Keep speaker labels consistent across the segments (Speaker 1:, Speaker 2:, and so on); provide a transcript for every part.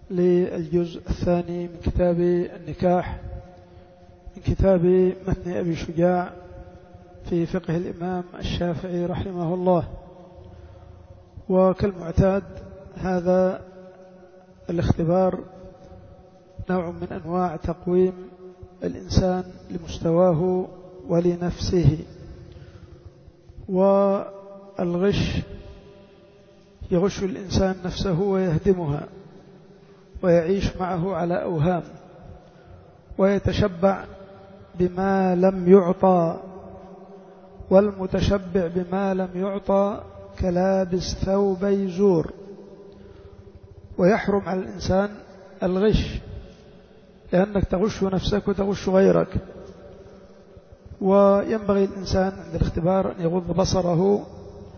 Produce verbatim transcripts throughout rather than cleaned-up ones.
Speaker 1: للجزء الثاني من كتاب النكاح من كتاب متن أبي شجاع في فقه الإمام الشافعي رحمه الله. وكالمعتاد هذا الاختبار نوع من أنواع تقويم الإنسان لمستواه ولنفسه. والغش يغش الإنسان نفسه ويهدمها ويعيش معه على أوهام ويتشبع بما لم يعطى، والمتشبع بما لم يعطى كلابس ثوبي زور. ويحرم على الإنسان الغش لأنك تغش نفسك وتغش غيرك. وينبغي الإنسان عند الاختبار أن يغض بصره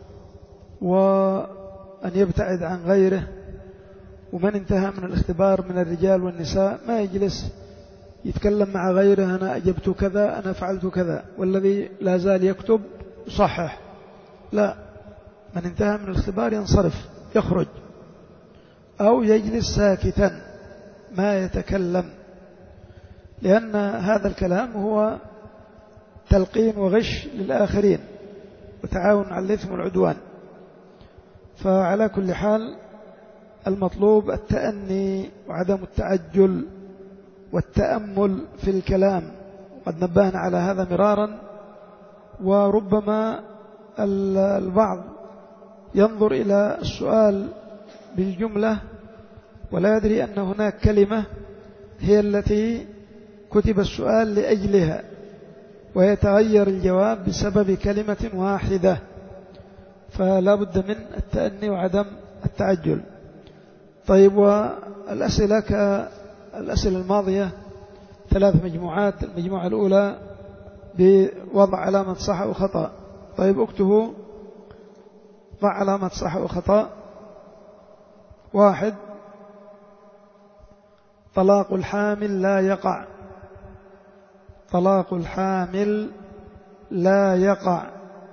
Speaker 1: وأن يبتعد عن غيره. ومن انتهى من الاختبار من الرجال والنساء ما يجلس يتكلم مع غيره أنا أجبت كذا أنا فعلت كذا، والذي لا زال يكتب يصحح. لا، من انتهى من الاختبار ينصرف يخرج أو يجلس ساكتا ما يتكلم، لأن هذا الكلام هو تلقين وغش للآخرين وتعاون على الإثم والعدوان. فعلى كل حال المطلوب التأني وعدم التعجل والتأمل في الكلام، قد نبهنا على هذا مرارا. وربما البعض ينظر إلى السؤال بالجملة ولا يدري أن هناك كلمة هي التي كتب السؤال لأجلها، ويتغير الجواب بسبب كلمة واحدة. فلا بد من التأني وعدم التعجل. طيب، والأسئلة كالأسئلة الماضية ثلاث مجموعات. المجموعة الأولى بوضع علامة صح أو خطأ. طيب اكتبوا ضع علامة صح أو خطأ. واحد: طلاق الحامل لا يقع. طلاق الحامل لا يقع.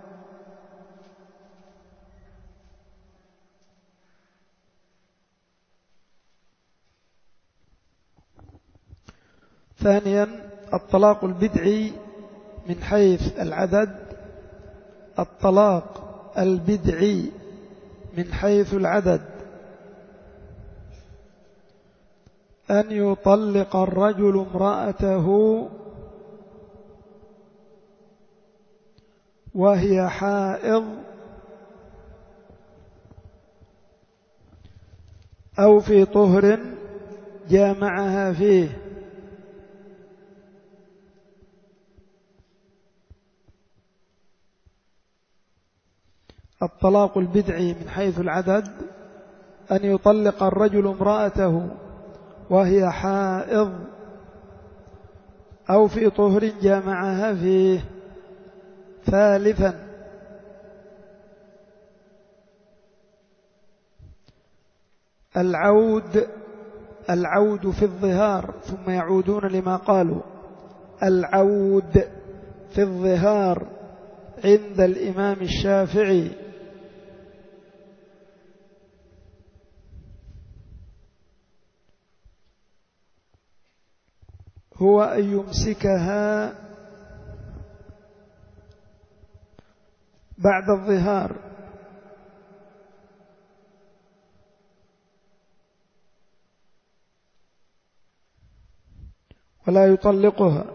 Speaker 1: ثانيا: الطلاق البدعي من حيث العدد. الطلاق البدعي من حيث العدد: أن يطلق الرجل امرأته وهي حائض أو في طهر جامعها فيه. الطلاق البدعي من حيث العدد: أن يطلق الرجل امرأته وهي حائض أو في طهر جامعها فيه. ثالثا: العود العود في الظهار ثم يعودون لما قالوا. العود في الظهار عند الإمام الشافعي هو أن يمسكها بعد الظهار ولا يطلقها.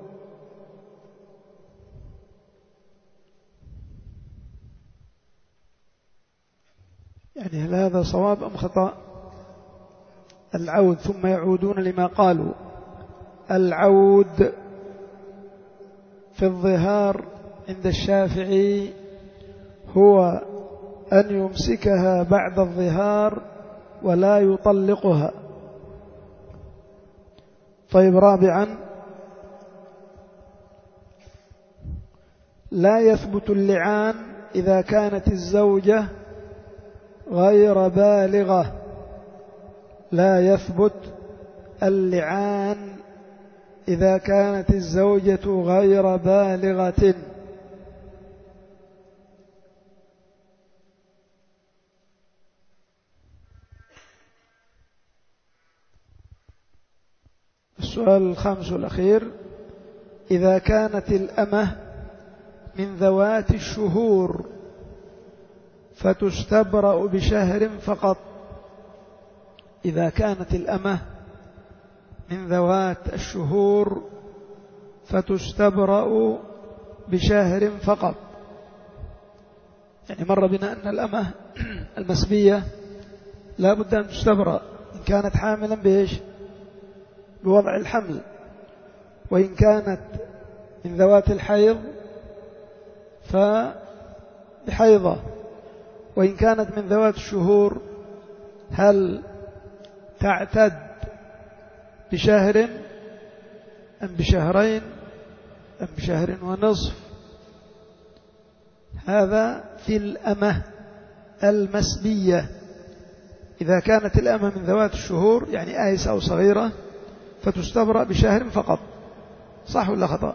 Speaker 1: يعني هل هذا صواب أم خطأ؟ العود ثم يعودون لما قالوا. العود في الظهار عند الشافعي هو أن يمسكها بعد الظهار ولا يطلقها. طيب، رابعا: لا يثبت اللعان إذا كانت الزوجة غير بالغة. لا يثبت اللعان إذا كانت الزوجة غير بالغة. السؤال الخامس والأخير: إذا كانت الأمة من ذوات الشهور فتستبرأ بشهر فقط. إذا كانت الأمة من ذوات الشهور فتستبرأ بشهر فقط. يعني مر بنا أن الأمة المسبية لا بد أن تستبرأ إن كانت حاملا بإيش؟ بوضع الحمل، وإن كانت من ذوات الحيض فبحيضة، وإن كانت من ذوات الشهور هل تعتد بشهر أم بشهرين أم بشهر ونصف؟ هذا في الأمة المسبية. إذا كانت الأمة من ذوات الشهور يعني آيسة أو صغيرة فتستبرأ بشهر فقط. صح ولا خطأ؟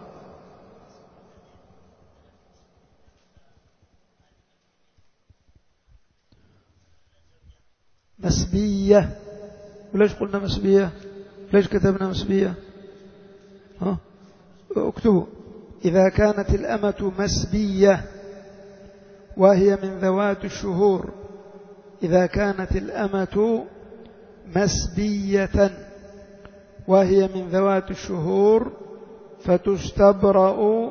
Speaker 1: مسبية. وليش قلنا مسبية؟ ليش كتبنا مسبية؟ ها؟ اكتبوا: إذا كانت الأمة مسبية وهي من ذوات الشهور. إذا كانت الأمة مسبية وهي من ذوات الشهور فتستبرأ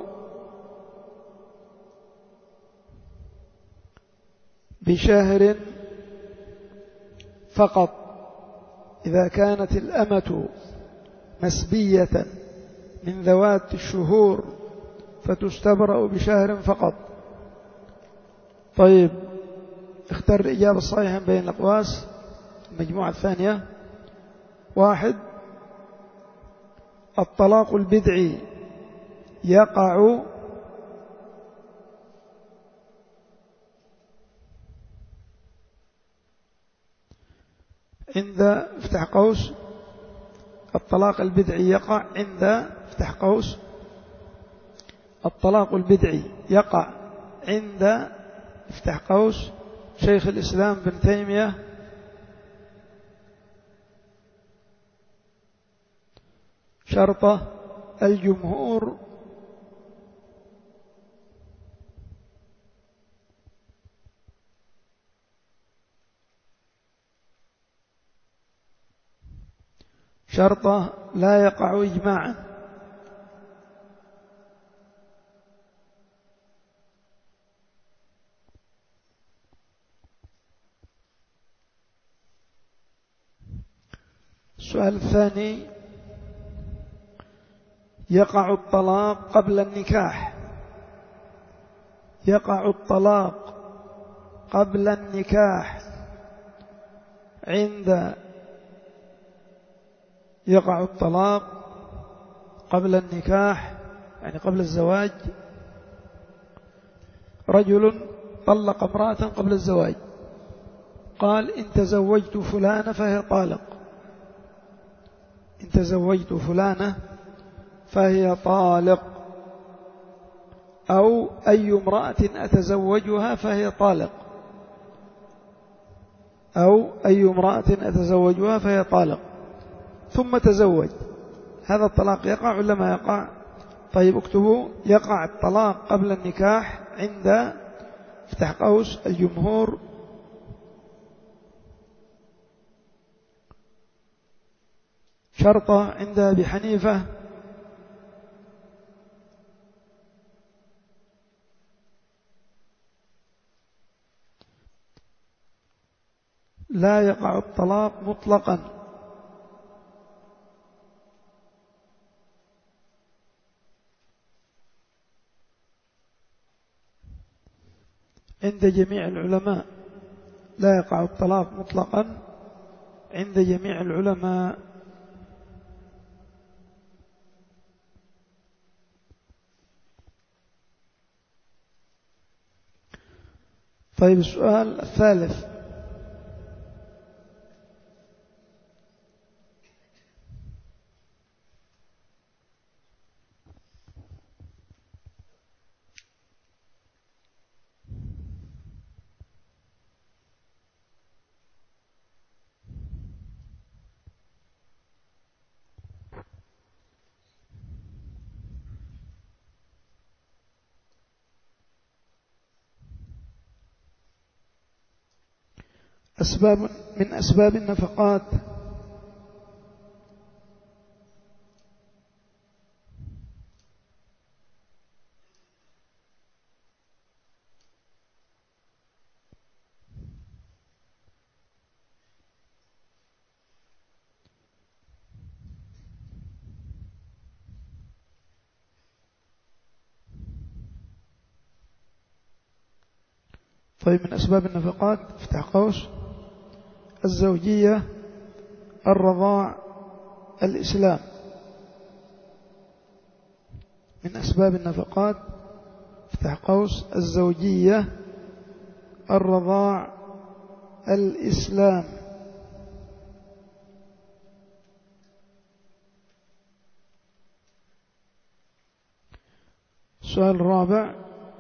Speaker 1: بشهر فقط. إذا كانت الأمة مسبية من ذوات الشهور فتستبرأ بشهر فقط. طيب، اختر الإجابة الصحيحة بين الأقواس. المجموعة الثانية: واحد، الطلاق البدعي يقع عند افتح قوس الطلاق البدعي يقع عند افتح قوس الطلاق البدعي يقع عند افتح قوس شيخ الإسلام بن تيمية شرطه الجمهور شرطه لا يقع إجماعا. السؤال الثاني: يقع الطلاق قبل النكاح. يقع الطلاق قبل النكاح عند يقع الطلاق قبل النكاح يعني قبل الزواج. رجل طلق امرأة قبل الزواج، قال: إن تزوجت فلانة فهي طالق. إن تزوجت فلانة فهي طالق. أو أي امرأة أتزوجها فهي طالق. أو أي امرأة أتزوجها فهي طالق. ثم تزوج، هذا الطلاق يقع ولا ما يقع؟ طيب اكتبوا: يقع الطلاق قبل النكاح عند افتح قوس الجمهور شرطه عند أبي حنيفة لا يقع الطلاق مطلقا. عند جميع العلماء لا يقع الطلاق مطلقا عند جميع العلماء. طيب السؤال الثالث: أسباب من أسباب النفقات طيب من أسباب النفقات افتح قوس الزوجية، الرضاع، الإسلام. من أسباب النفقات افتح قوس الزوجية، الرضاع، الإسلام. السؤال الرابع: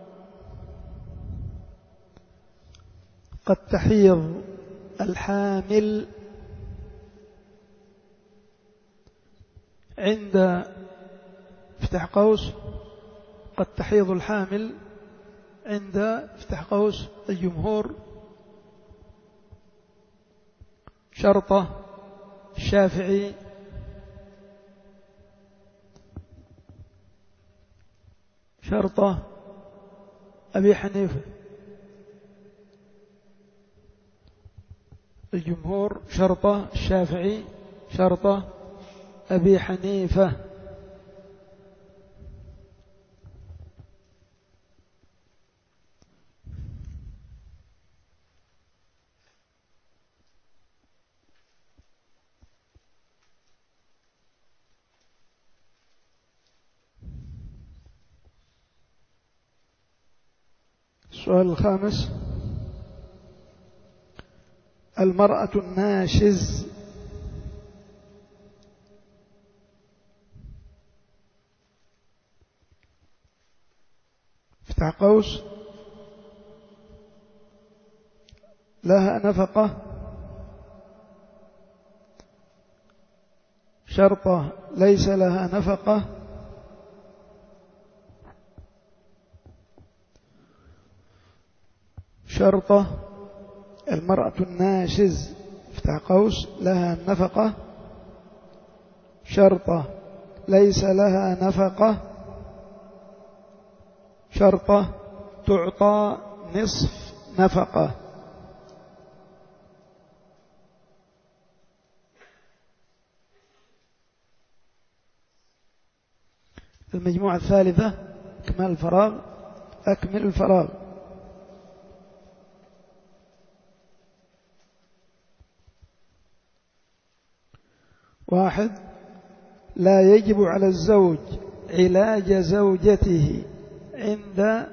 Speaker 1: قد تحيض الحامل عند افتح قوس قد تحيض الحامل عند افتح قوس الجمهور، شرطة، الشافعي، شرطة أبي حنيفة. الجمهور شرطة، الشافعي شرطة أبي حنيفة. السؤال الخامس: المرأة الناشز افتح قوس لها نفقة، شرطة ليس لها نفقة، شرطة المرأة الناشز افتح قوس لها نفقة، شرطة ليس لها نفقة، شرطة تعطى نصف نفقة. المجموعة الثالثة: أكمل الفراغ. أكمل الفراغ. واحد: لا يجب على الزوج علاج زوجته عند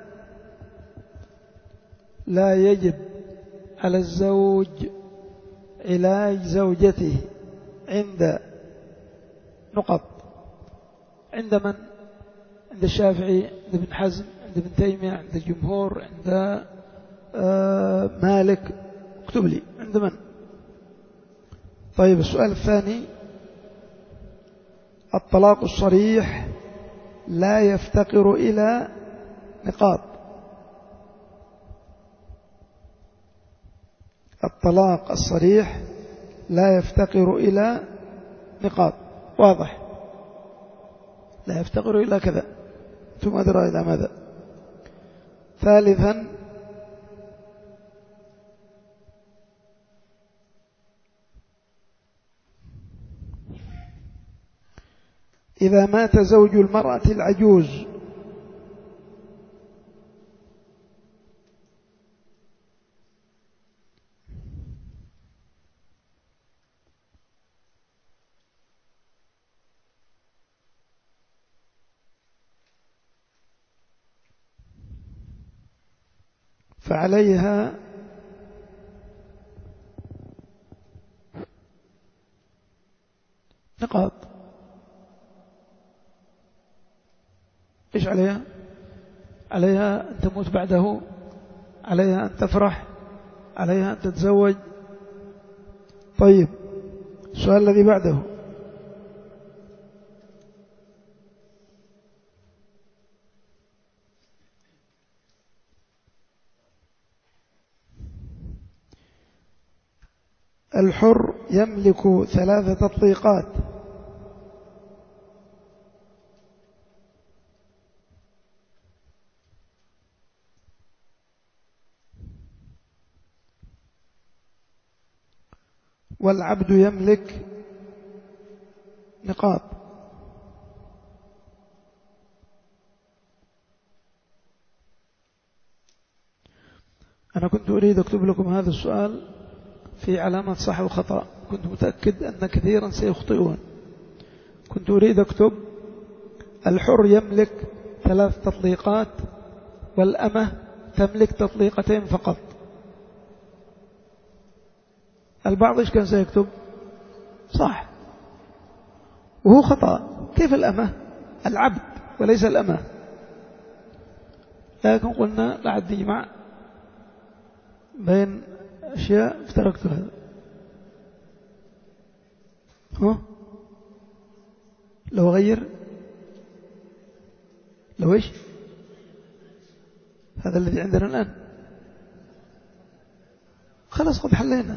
Speaker 1: لا يجب على الزوج علاج زوجته عند نقط. عند من؟ عند الشافعي، عند ابن حزم، عند ابن تيمية، عند الجمهور، عند آه مالك. اكتب لي عند من. طيب السؤال الثاني: الطلاق الصريح لا يفتقر إلى نقاط. الطلاق الصريح لا يفتقر إلى نقاط. واضح؟ لا يفتقر إلى كذا، ثم أدرى إلى ماذا. ثالثا: إذا مات زوج المرأة العجوز فعليها نقاط. إيش عليها؟ عليها أن تموت بعده، عليها أن تفرح، عليها أن تتزوج. طيب السؤال الذي بعده: الحر يملك ثلاث تطليقات. والعبد يملك نقاط. أنا كنت أريد أكتب لكم هذا السؤال في علامة صح وخطأ، كنت متأكد أن كثيرا سيخطئون. كنت أريد أكتب الحر يملك ثلاث تطليقات والأمة تملك تطليقتين فقط. البعض إيش كان سيكتب؟ صح، وهو خطأ. كيف الأمة؟ العبد وليس الأمة. لكن قلنا لا عد يجمع بين أشياء افترقت هذا. ها؟ لو غير لو إيش؟ هذا الذي عندنا الآن خلاص قد حلينا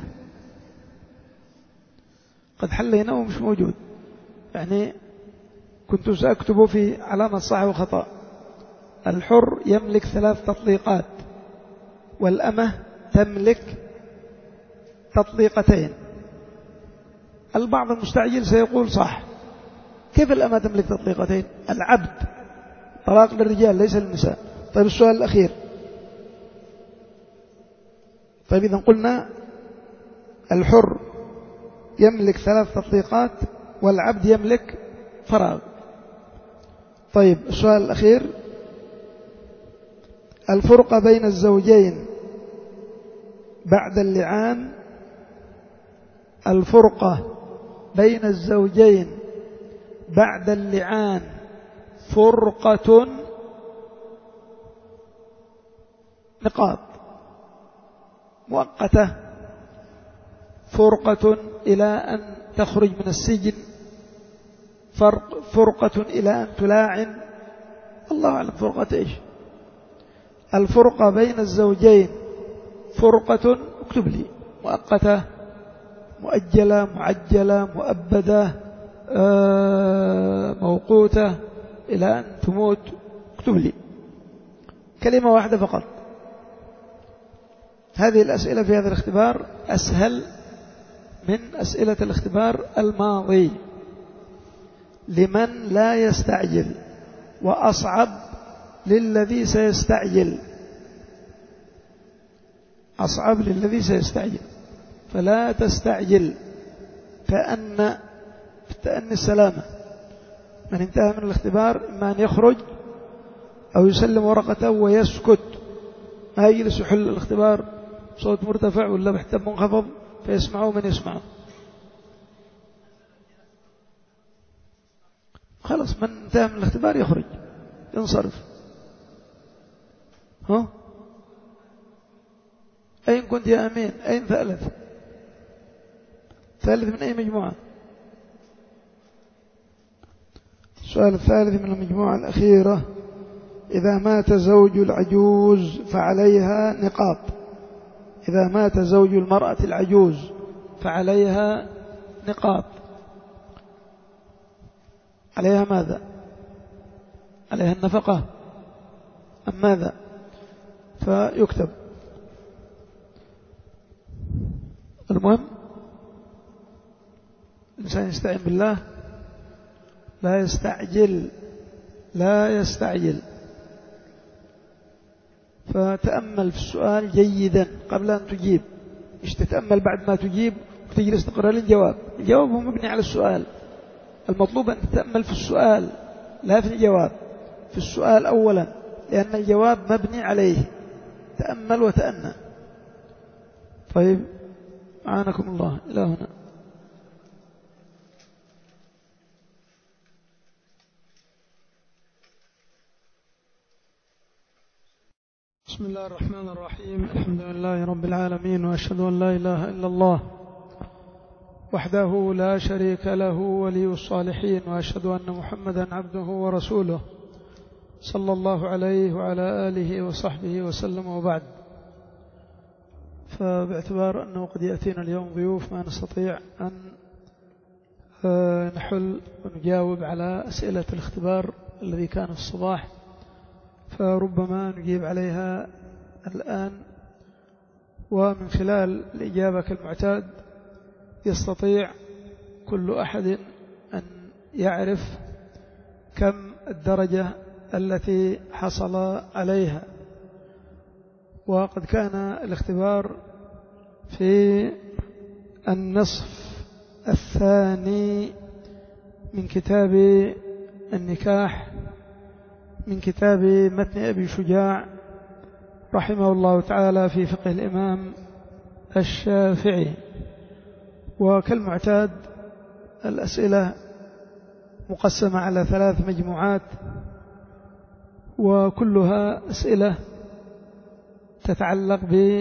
Speaker 1: قد حلينا ومش موجود. يعني كنت سأكتب في علامة صح وخطأ الحر يملك ثلاث تطليقات والأمة تملك تطليقتين. البعض المستعجل سيقول صح، كيف الأمة تملك تطليقتين؟ العبد طلاق للرجال ليس للنساء. طيب السؤال الأخير. طيب إذا قلنا الحر يملك ثلاث تطليقات والعبد يملك فراغ. طيب السؤال الأخير، الفرقة بين الزوجين بعد اللعان الفرقة بين الزوجين بعد اللعان فرقة نقاط مؤقتة، فرقة إلى أن تخرج من السجن، فرق فرقة إلى أن تلاعن، الله أعلم فرقة إيش. الفرقة بين الزوجين فرقة اكتب لي مؤقتة مؤجلة معجلة مؤبدة موقوتة إلى أن تموت، اكتب لي كلمة واحدة فقط. هذه الأسئلة في هذا الاختبار أسهل من أسئلة الاختبار الماضي لمن لا يستعجل، وأصعب للذي سيستعجل، أصعب للذي سيستعجل. فلا تستعجل، تأن تأن السلامة. من انتهى من الاختبار إما أن يخرج أو يسلم ورقته ويسكت، ما يجلس يحل الاختبار صوت مرتفع ولا بحتم منخفض فيسمعه من يسمعه. خلاص من انتهى من الاختبار يخرج ينصرف. ها؟ أين كنت يا أمين؟ أين ثالث؟ ثالث من أي مجموعة؟ السؤال الثالث من المجموعة الأخيرة، إذا مات زوج العجوز فعليها نقاط. إذا مات زوج المرأة العجوز فعليها نقاط. عليها ماذا؟ عليها النفقة أم ماذا؟ فيكتب. المهم الإنسان يستعين بالله، لا يستعجل لا يستعجل. فتأمل في السؤال جيدا قبل أن تجيب. مش تتأمل بعد ما تجيب وتجلس تقرأ للجواب. الجواب هو مبني على السؤال. المطلوب أن تتأمل في السؤال لا في الجواب. في السؤال أولا، لأن الجواب مبني عليه. تأمل وتأنى. طيب أعانكم الله إلى هنا. بسم الله الرحمن الرحيم. الحمد لله رب العالمين، وأشهد أن لا إله إلا الله وحده لا شريك له ولي الصالحين، وأشهد أن محمدا عبده ورسوله صلى الله عليه وعلى آله وصحبه وسلم. وبعد، فباعتبار أنه قد يأتينا اليوم ضيوف ما نستطيع أن نحل ونجاوب على أسئلة الاختبار الذي كان في الصباح، فربما نجيب عليها الآن، ومن خلال الإجابة كالمعتاد يستطيع كل أحد أن يعرف كم الدرجة التي حصل عليها. وقد كان الاختبار في النصف الثاني من كتاب النكاح من كتاب متن أبي شجاع رحمه الله تعالى في فقه الإمام الشافعي. وكالمعتاد الأسئلة مقسمة على ثلاث مجموعات، وكلها أسئلة تتعلق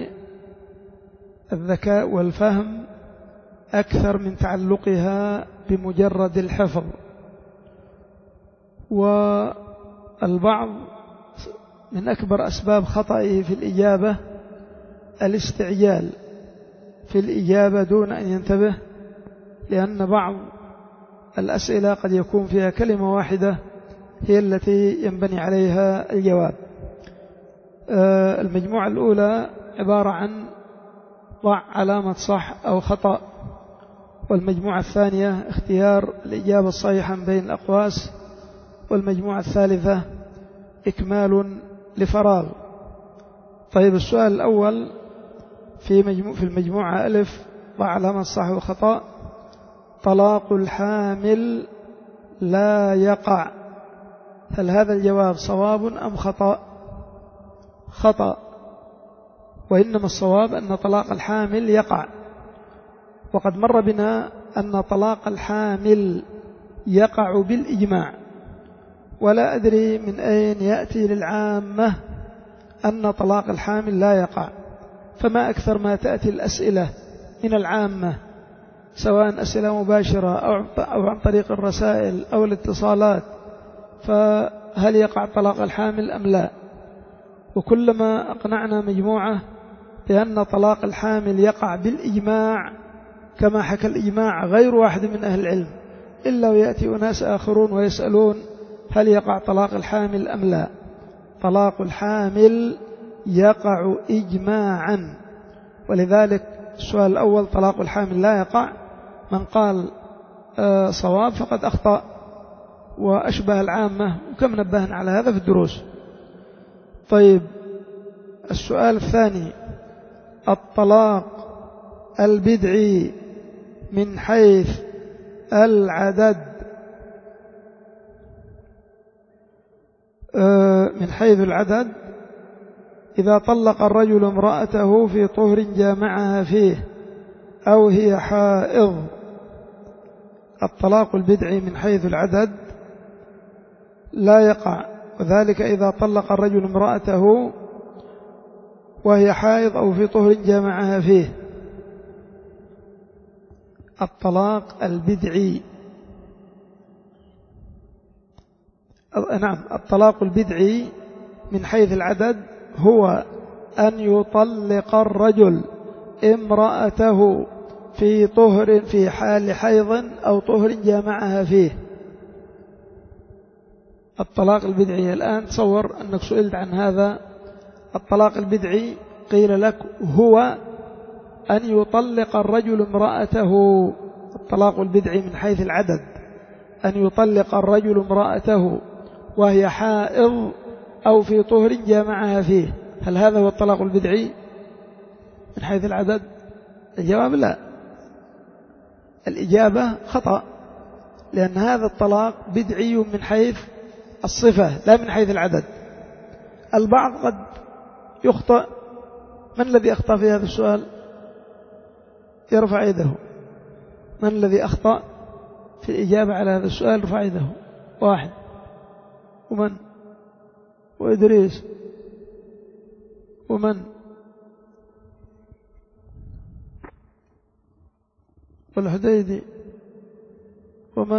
Speaker 1: بالذكاء والفهم أكثر من تعلقها بمجرد الحفظ. والبعض من أكبر أسباب خطئه في الإجابة الاستعجال في الإجابة دون أن ينتبه، لأن بعض الأسئلة قد يكون فيها كلمة واحدة هي التي ينبني عليها الجواب. المجموعة الأولى عبارة عن ضع علامة صح أو خطأ، والمجموعة الثانية اختيار الإجابة الصحيحة بين الأقواس، والمجموعة الثالثة إكمال لفراغ. طيب، السؤال الأول في مجموع في المجموعة ألف ضع علامة صح وخطأ: طلاق الحامل لا يقع، هل هذا الجواب صواب أم خطأ؟ خطأ، وإنما الصواب أن طلاق الحامل يقع. وقد مر بنا أن طلاق الحامل يقع بالإجماع، ولا أدري من أين يأتي للعامة أن طلاق الحامل لا يقع. فما أكثر ما تأتي الأسئلة من العامة، سواء أسئلة مباشرة أو عن طريق الرسائل أو الاتصالات، فهل يقع طلاق الحامل أم لا؟ وكلما أقنعنا مجموعة بأن طلاق الحامل يقع بالإجماع كما حكى الإجماع غير واحد من أهل العلم، إلا ويأتي أناس آخرون ويسألون هل يقع طلاق الحامل أم لا. طلاق الحامل يقع إجماعا، ولذلك السؤال الأول طلاق الحامل لا يقع، من قال آه صواب فقد أخطأ وأشبه العامة، وكم نبهنا على هذا في الدروس. طيب، السؤال الثاني: الطلاق البدعي من حيث العدد آه من حيث العدد إذا طلق الرجل امرأته في طهر جامعها فيه أو هي حائض. الطلاق البدعي من حيث العدد لا يقع، وذلك إذا طلق الرجل امرأته وهي حائض أو في طهر جامعها فيه. الطلاق البدعي نعم الطلاق البدعي من حيث العدد هو أن يطلق الرجل امرأته في طهر في حال حيض أو طهر جامعها فيه. الطلاق البدعي الآن تصور أنك سئلت عن هذا. الطلاق البدعي قيل لك هو أن يطلق الرجل امرأته. الطلاق البدعي من حيث العدد أن يطلق الرجل امرأته وهي حائض أو في طهر جامعها فيه. هل هذا هو الطلاق البدعي من حيث العدد؟ الجواب لا، الإجابة خطأ، لأن هذا الطلاق بدعي من حيث الصفة لا من حيث العدد. البعض قد يخطئ. من الذي أخطأ في هذا السؤال؟ يرفع يده. من الذي أخطأ في الإجابة على هذا السؤال؟ يرفع يده. واحد. ومن؟ وإدريس. ومن؟ والحديدي. ومن؟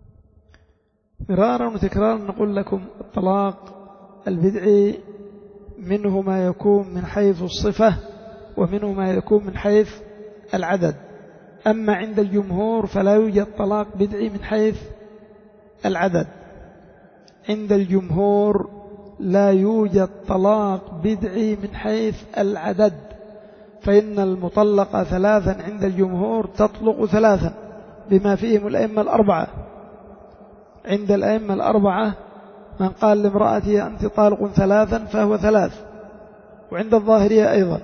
Speaker 1: مرارا وتكرارا نقول لكم الطلاق البدعي منه ما يكون من حيث الصفة ومنه ما يكون من حيث العدد. أما عند الجمهور فلا يوجد طلاق بدعي من حيث العدد. عند الجمهور لا يوجد طلاق بدعي من حيث العدد، فإن المطلقة ثلاثا عند الجمهور تطلق ثلاثا بما فيهم الأئمة الأربعة. عند الأئمة الأربعة من قال لامرأته أنت طالق ثلاثا فهو ثلاث، وعند الظاهرية أيضا.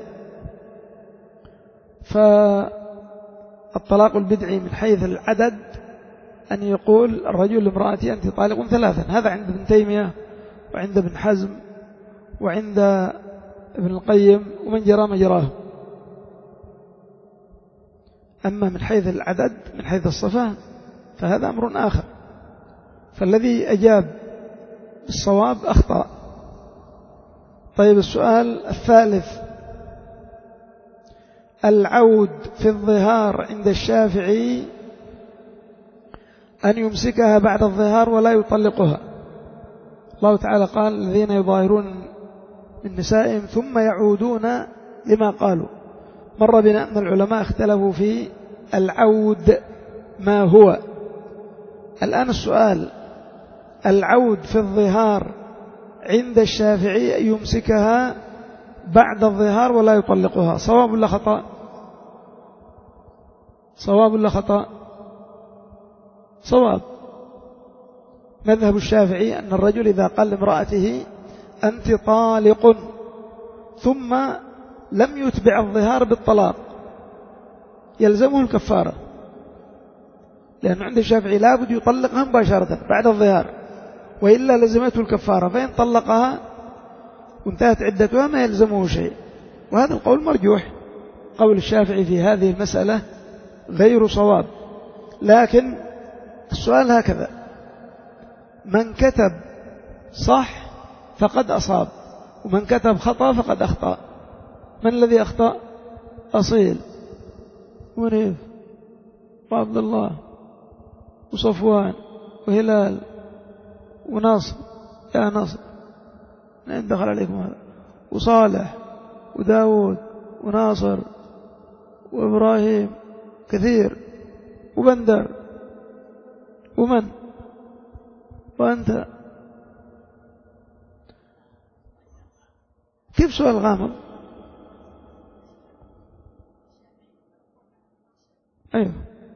Speaker 1: فالطلاق البدعي من حيث العدد أن يقول الرجل لامرأته أنت طالق ثلاثا، هذا عند ابن تيمية وعند ابن حزم وعند ابن القيم ومن جرى مجراه. أما من حيث العدد من حيث الصفة فهذا أمر آخر. فالذي أجاب الصواب أخطأ. طيب السؤال الثالث: العود في الظهار عند الشافعي أن يمسكها بعد الظهار ولا يطلقها. الله تعالى قال: الذين يظاهرون من نسائهم ثم يعودون لما قالوا. مر بنا أن العلماء اختلفوا في العود ما هو. الآن السؤال: العود في الظهار عند الشافعي أن يمسكها بعد الظهار ولا يطلقها، صواب ولا خطأ؟ صواب ولا خطأ؟ صواب. مذهب الشافعي أن الرجل إذا قال لامرأته أنت طالق ثم لم يتبع الظهار بالطلاق يلزمه الكفارة، لأن عند الشافعي لابد يطلقها مباشرة بعد الظهار، وإلا لزمته الكفارة، فإن طلقها وانتهت عدتها ما يلزمه شيء. وهذا القول مرجوح. قول الشافعي في هذه المسألة غير صواب. لكن السؤال هكذا: من كتب صح فقد أصاب، ومن كتب خطأ فقد أخطأ. من الذي أخطأ؟ أصيل ونيف وعبد الله وصفوان وهلال وناصر، يا ناصر من دخل عليكم هذا، وصالح وداود وناصر وإبراهيم كثير، وبندر، ومن وأنت. كيف سؤال غامض؟ أيوه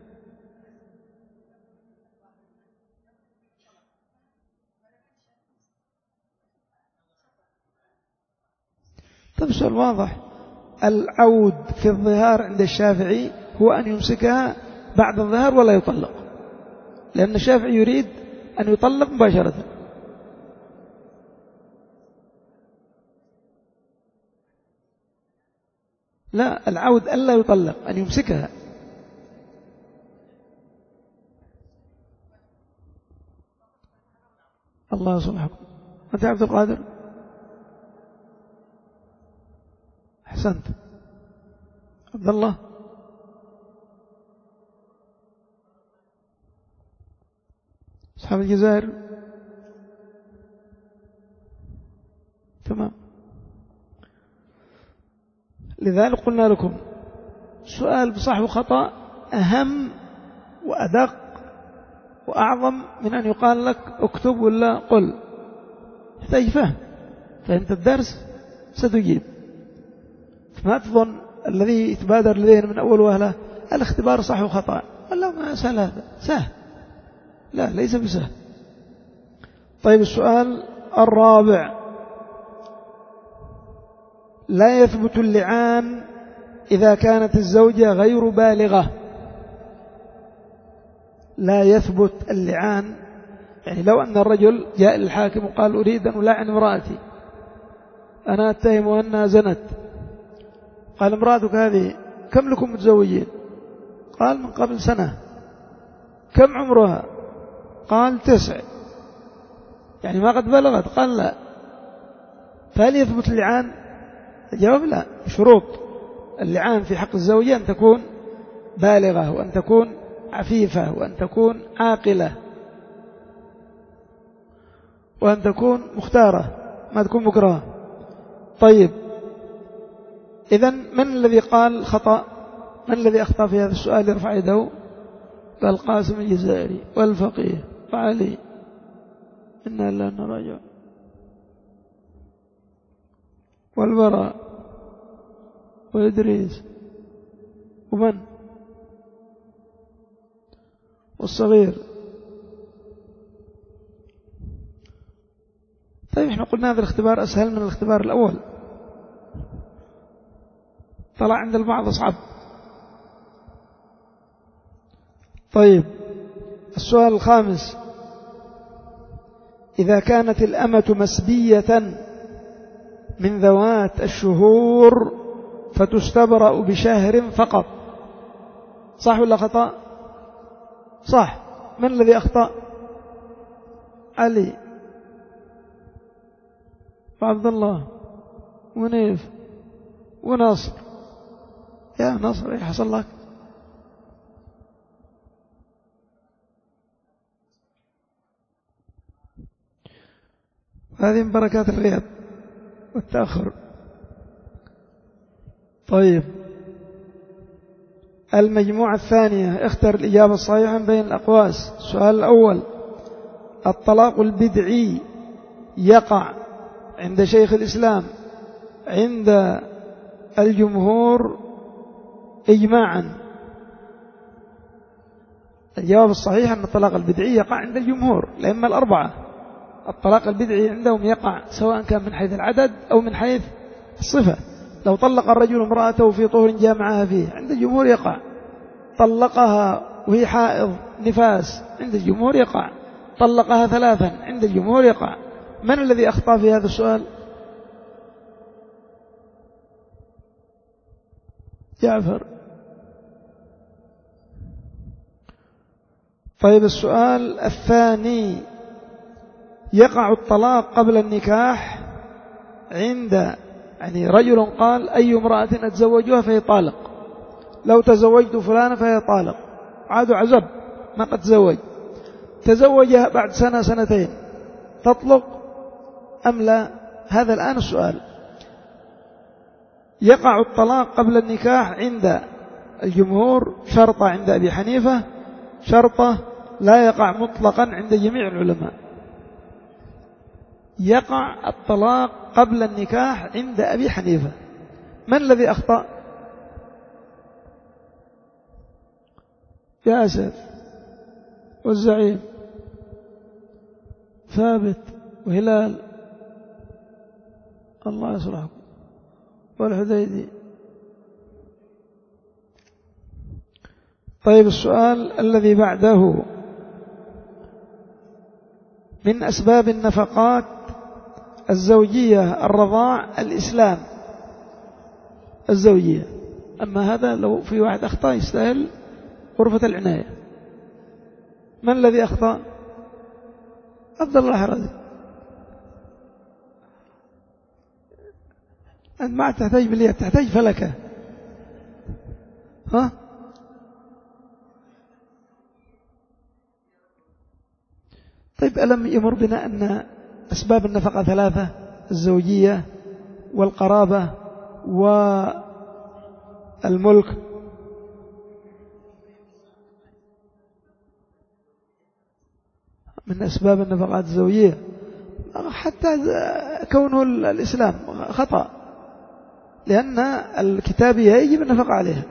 Speaker 1: طيب السؤال واضح. العود في الظهار عند الشافعي هو أن يمسكها بعد الظهار ولا يطلق، لأن الشافعي يريد أن يطلق مباشرة. لا، العود ألا يطلق، أن يمسكها. الله يصلحكم. أنت عبد القادر؟ أحسنت. عبد الله؟ أصحاب الجزائر؟ تمام. لذلك قلنا لكم سؤال بصح وخطأ أهم وأدق وأعظم من أن يقال لك اكتب ولا قل. يحتاج فهم. فهمت الدرس ستجيب. ما تظن الذي يتبادر لذهن من أول وهلة الاختبار صح وخطأ، والله ما سهل هذا، سهل. لا، ليس بسهل. طيب السؤال الرابع: لا يثبت اللعان إذا كانت الزوجة غير بالغة. لا يثبت اللعان، يعني لو أن الرجل جاء للحاكم وقال أريد أن ألاعن امرأتي، أنا أتهم أنها زنت. قال امرأتك هذه كم لكم متزوجين؟ قال من قبل سنة. كم عمرها؟ قال تسع. يعني ما قد بلغت؟ قال لا. فهل يثبت اللعان؟ الجواب لا. شروط اللعان في حق الزوجة أن تكون بالغة، وأن تكون عفيفة، وأن تكون عاقلة، وأن تكون مختارة، ما تكون مكرهة. طيب إذن من الذي قال خطأ؟ من الذي أخطأ في هذا السؤال؟ يرفع يده. قال القاسم الجزائري والفقيه وعلي. إنا لا نراجع. والبراء وإدريس ومن والصغير. طيب احنا قلنا هذا الاختبار أسهل من الاختبار الأول، طلع عند البعض أصعب. طيب السؤال الخامس: إذا كانت الأمة مسبية من ذوات الشهور فتستبرأ بشهر فقط، صح ولا خطأ؟ صح. من الذي أخطأ؟ علي وعبد الله ونيف وناصر. يا ناصر ايش حصل لك؟ هذه من بركات الغياب والتأخر. طيب المجموعة الثانية: اختر الإجابة الصحيحة بين الأقواس. السؤال الأول: الطلاق البدعي يقع عند شيخ الإسلام عند الجمهور إجماعا. الجواب الصحيح أن الطلاق البدعي يقع عند الجمهور، الأئمة الأربعة. الطلاق البدعي عندهم يقع سواء كان من حيث العدد أو من حيث الصفة. لو طلق الرجل امرأته في طهر جامعها فيه، عند الجمهور يقع. طلقها وهي حائض نفاس، عند الجمهور يقع. طلقها ثلاثا، عند الجمهور يقع. من الذي أخطأ في هذا السؤال؟ جعفر. طيب السؤال الثاني: يقع الطلاق قبل النكاح عند يعني رجل قال أي امرأة أتزوجها فهي طالق، لو تزوجت فلانة فهي طالق، عاد عزب ما قد تزوج، تزوجها بعد سنة سنتين، تطلق أم لا؟ هذا الآن السؤال. يقع الطلاق قبل النكاح عند الجمهور شرطة، عند أبي حنيفة شرطة، لا يقع مطلقا عند جميع العلماء. يقع الطلاق قبل النكاح عند أبي حنيفة. من الذي أخطأ؟ ياسر والزعيم ثابت وهلال الله يصلحكم والحديدي. طيب السؤال الذي بعده: من أسباب النفقات الزوجية الرضاع الإسلام الزوجية. أما هذا لو في واحد أخطأ يستاهل غرفة العناية. من الذي أخطأ؟ عبد الله حرازي. أنت ما تحتاج باليد، تحتاج فلكة. ها؟ طيب ألم يمر بنا أن أسباب النفقة ثلاثة: الزوجية والقرابة والملك. من أسباب النفقات الزوجية حتى كونه الإسلام خطأ، لأن الكتابية يجب النفقة عليها.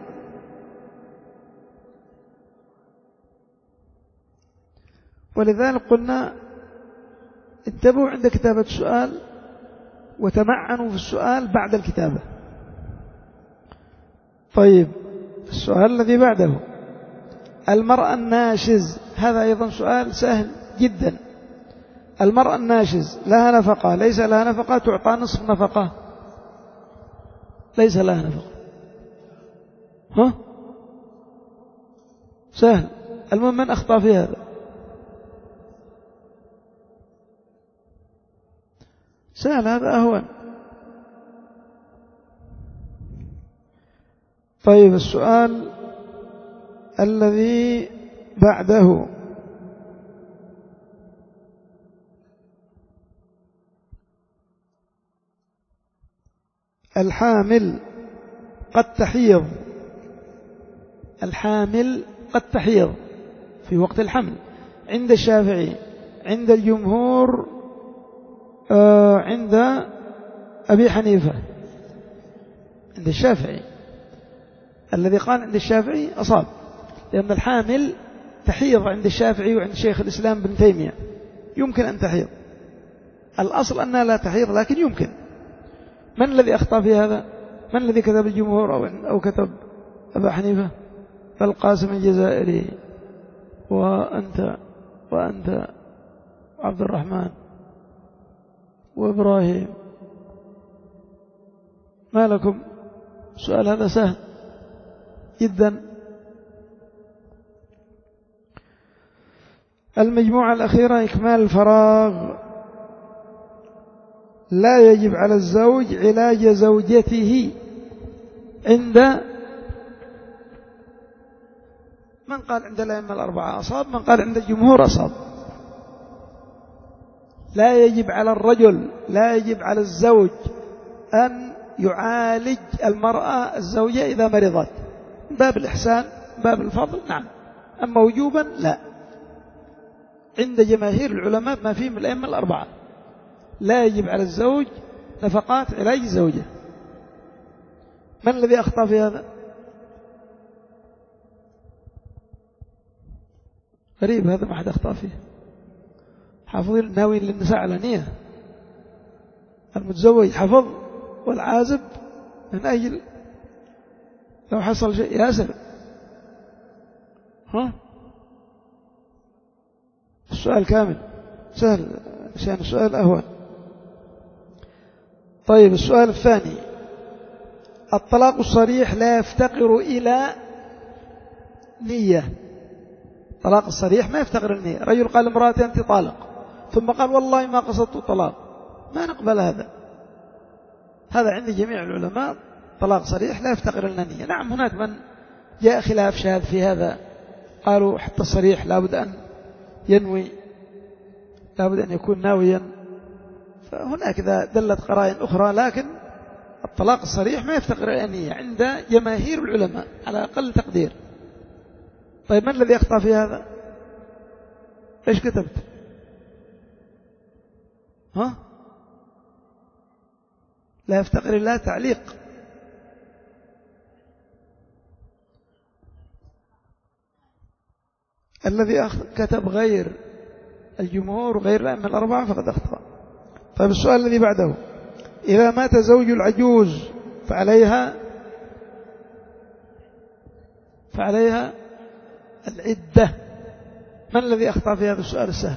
Speaker 1: ولذلك قلنا انتبهوا عند كتابة السؤال وتمعنوا في السؤال بعد الكتابة. طيب السؤال الذي بعده: المرأة الناشز. هذا أيضا سؤال سهل جدا. المرأة الناشز لها نفقة ليس لها نفقة؟ تعطى نصف نفقة ليس لها نفقة؟ ها؟ سهل. المهم من أخطأ في هذا؟ سهل، هذا أهون. طيب السؤال الذي بعده: الحامل قد تحيض، الحامل قد تحيض في وقت الحمل عند الشافعي، عند الجمهور آه عند أبي حنيفة، عند الشافعي الذي قال عند الشافعي أصاب، لأن الحامل تحيض عند الشافعي وعند شيخ الإسلام بن تيمية، يمكن أن تحيض، الأصل أنها لا تحيض لكن يمكن. من الذي أخطأ في هذا؟ من الذي كتب الجمهور أو, أو كتب أبا حنيفة؟ فالقاسم الجزائري وأنت وأنت عبد الرحمن وإبراهيم، ما لكم؟ السؤال هذا سهل جدا. المجموعة الأخيرة إكمال الفراغ. لا يجب على الزوج علاج زوجته عند من قال عند الأئمة الأربعة أصاب، من قال عند الجمهور أصاب. لا يجب على الرجل، لا يجب على الزوج أن يعالج المرأة الزوجة إذا مرضت، باب الإحسان باب الفضل نعم، أما وجوبا لا، عند جماهير العلماء ما فيهم الأئمة الأربعة لا يجب على الزوج نفقات علاج الزوجة. من الذي أخطأ في هذا؟ غريب هذا، ما حد أخطأ فيه. حافظين ناويين للنساء على نية، المتزوج حفظ والعازب من أجل لو حصل شيء ياسر. ها السؤال كامل سهل عشان السؤال أهون. طيب السؤال الثاني، الطلاق الصريح لا يفتقر إلى نية. الطلاق الصريح ما يفتقر إلى نية. رجل قال امرأتي أنت طالق ثم قال والله ما قصدت الطلاق، ما نقبل هذا. هذا عند جميع العلماء طلاق صريح لا يفتقر إلى نية. نعم هناك من جاء خلاف شاذ في هذا، قالوا حتى الصريح لابد أن ينوي، لابد أن يكون ناويا، فهناك إذا دلت قرائن أخرى، لكن الطلاق الصريح ما يفتقر إلى نية عند جماهير العلماء على أقل تقدير. طيب من الذي أخطأ في هذا؟ إيش كتبت؟ ها لا يفتقر إلا تعليق. الذي كتب غير الجمهور وغير الأئمة الأربعة فقد أخطأ. طيب السؤال الذي بعده، إذا مات زوج العجوز فعليها فعليها العدة. من الذي أخطأ في هذا السؤال السهل؟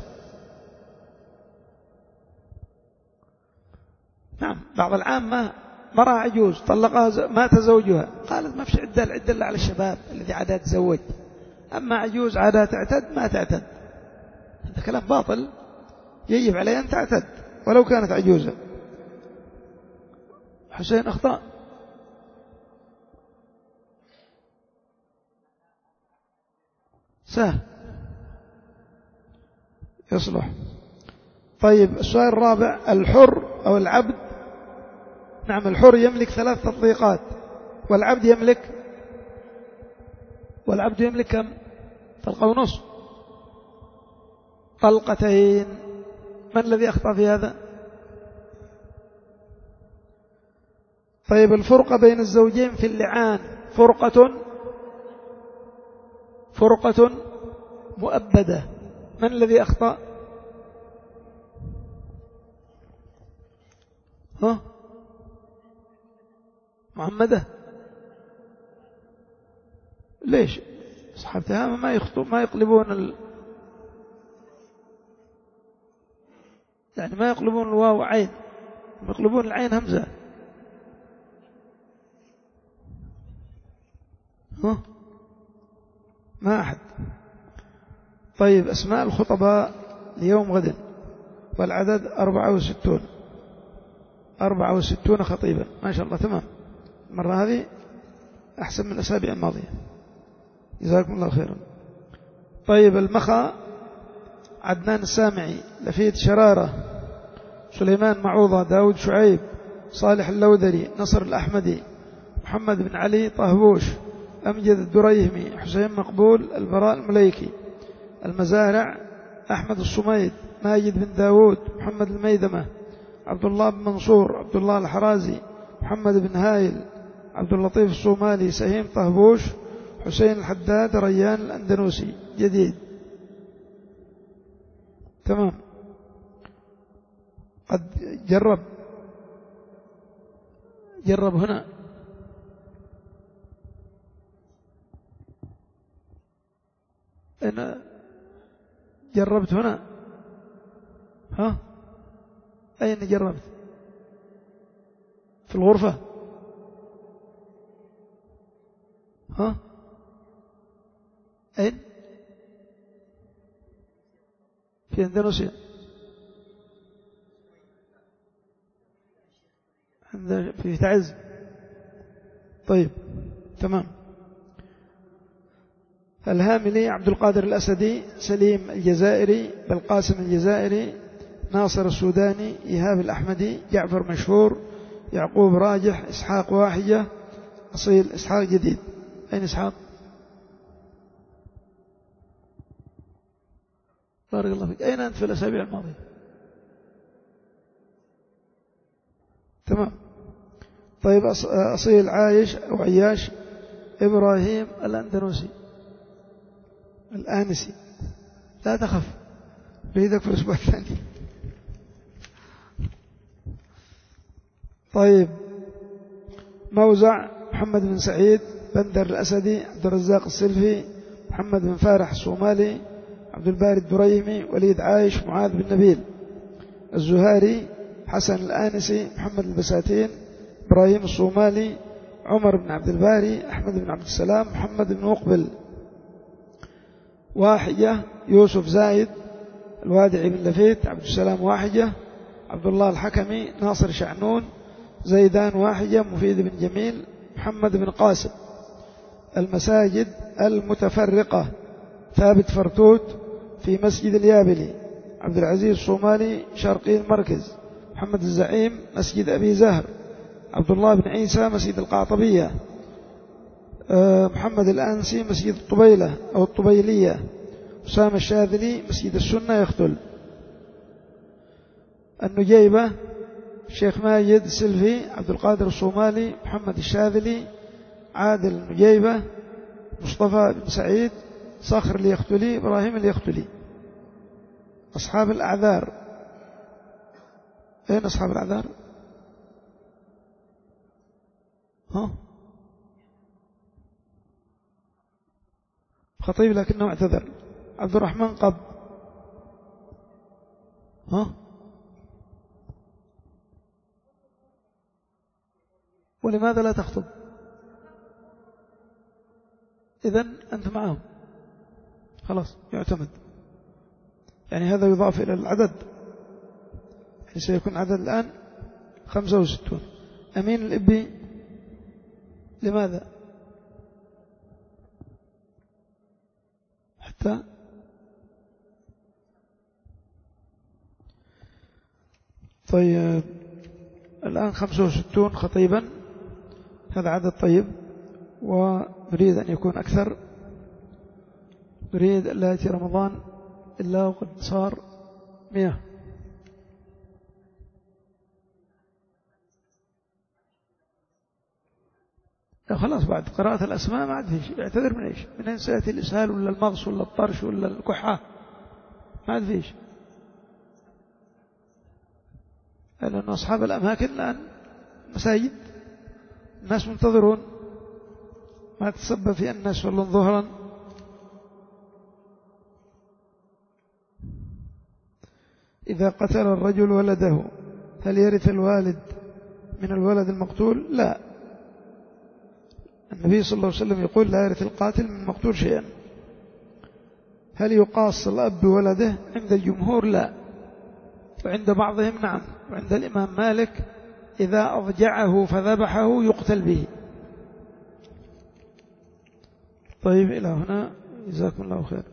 Speaker 1: نعم بعض العامة مرأة عجوز طلقها مات زوجها، قالت ما فيش عدة، العدة إلا على الشباب الذي عادها تزوج، أما عجوز عادها تعتد ما تعتد. هذا كلام باطل، يجب عليها أن تعتد ولو كانت عجوزة. حسين أخطأ. سهل يصلح. طيب السؤال الرابع، الحر أو العبد. نعم الحر يملك ثلاث تطليقات والعبد يملك والعبد يملك كم؟ طلقة ونص، طلقتين. من الذي أخطأ في هذا؟ طيب الفرقة بين الزوجين في اللعان فرقة فرقة مؤبدة. من الذي أخطأ؟ ها محمدة. ليش أصحاب تهامة ما يخطئون ما يقلبون ال... يعني ما يقلبون الواو عين، يقلبون العين همزة. ها ما أحد. طيب أسماء الخطباء ليوم غد، والعدد أربعة وستون أربعة وستون خطيبا، ما شاء الله تمام. المرة هذه أحسن من الأسابيع الماضية، جزاكم الله خيرا. طيب المخا عدنان السامعي، لفيت شرارة، سليمان معوضة، داود شعيب، صالح اللوذري، نصر الأحمدي، محمد بن علي طهبوش، أمجد الدريهمي، حسين مقبول، البراء المليكي. المزارع أحمد الصميد، ماجد بن داود، محمد الميدمة، عبد الله بن منصور، عبد الله الحرازي، محمد بن هايل، عبد اللطيف الصومالي، سهيم طهبوش، حسين الحداد، ريان الأندنوسي. جديد. تمام. قد جرب جرب هنا. أنا جربت هنا. ها أين جربت؟ في الغرفة. ها أين؟ في أندونيسيا. في تعز. طيب تمام. الهاملي عبد القادر الأسدي، سليم الجزائري، بالقاسم الجزائري، ناصر السوداني، إيهاب الأحمدي، جعفر مشهور، يعقوب راجح، إسحاق واحجة، أصيل إسحاق. جديد. أين إسحاق؟ بارك الله فيك. أين أنت في الأسابيع الماضية؟ تمام. طيب أصيل عايش أو عياش، إبراهيم الأندنوسي الآنسي. لا تخف، بيدك في الأسبوع الثاني. طيب موزع محمد بن سعيد، بندر الأسدي، عبد الرزاق السلفي، محمد بن فارح الصومالي، عبد الباري الدريمي، وليد عايش، معاذ بن نبيل. الزهاري حسن الآنسي، محمد البساتين، إبراهيم الصومالي، عمر بن عبد الباري، أحمد بن عبد السلام، محمد بن مقبل. واحجة يوسف زايد، الوادعي بن لفيت، عبد السلام واحجة، عبد الله الحكمي، ناصر شعنون، زيدان واحجة، مفيد بن جميل، محمد بن قاسم. المساجد المتفرقة ثابت فرتوت في مسجد اليابلي، عبد العزيز الصومالي، شرقي المركز، محمد الزعيم، مسجد أبي زهر، عبد الله بن عيسى، مسجد القعطبية، محمد الأنسي، مسجد الطبيلة أو الطبيلية، أسامة الشاذلي، مسجد السنة يختل. النجيبة الشيخ ماجد السلفي، عبد القادر الصومالي، محمد الشاذلي، عادل النجيبة، مصطفى بن سعيد، صخر اليختلي، إبراهيم اليختلي. أصحاب الأعذار، أين أصحاب الأعذار؟ ها خطيب لكنه اعتذر. عبد الرحمن قب. ها ولماذا لا تخطب؟ إذن أنت معهم خلاص يعتمد. يعني هذا يضاف إلى العدد، يعني سيكون عدد الآن خمسة وستون. أمين الإبي لماذا؟ حتى طيب الآن خمسة وستون خطيبا، هذا عدد طيب، ونريد أن يكون أكثر. نريد لا يأتي رمضان إلا وقد صار مئة. خلاص بعد قراءة الأسماء ما عاد فيش. اعتذر من إيش؟ من أين سيأتي الإسهال ولا المغص ولا الطرش ولا الكحة؟ ما عاد فيش. لأن أصحاب الأماكن الآن مساجد، الناس منتظرون، ما تسبب في الناس والله ظهرا. إذا قتل الرجل ولده هل يرث الوالد من الولد المقتول؟ لا. النبي صلى الله عليه وسلم يقول لا يرث القاتل من المقتول شيئا. هل يقاص الأب بولده؟ عند الجمهور لا، وعند بعضهم نعم، وعند الإمام مالك إذا أضجعه فذبحه يقتل به. طيب إلى هنا، جزاكم الله خير.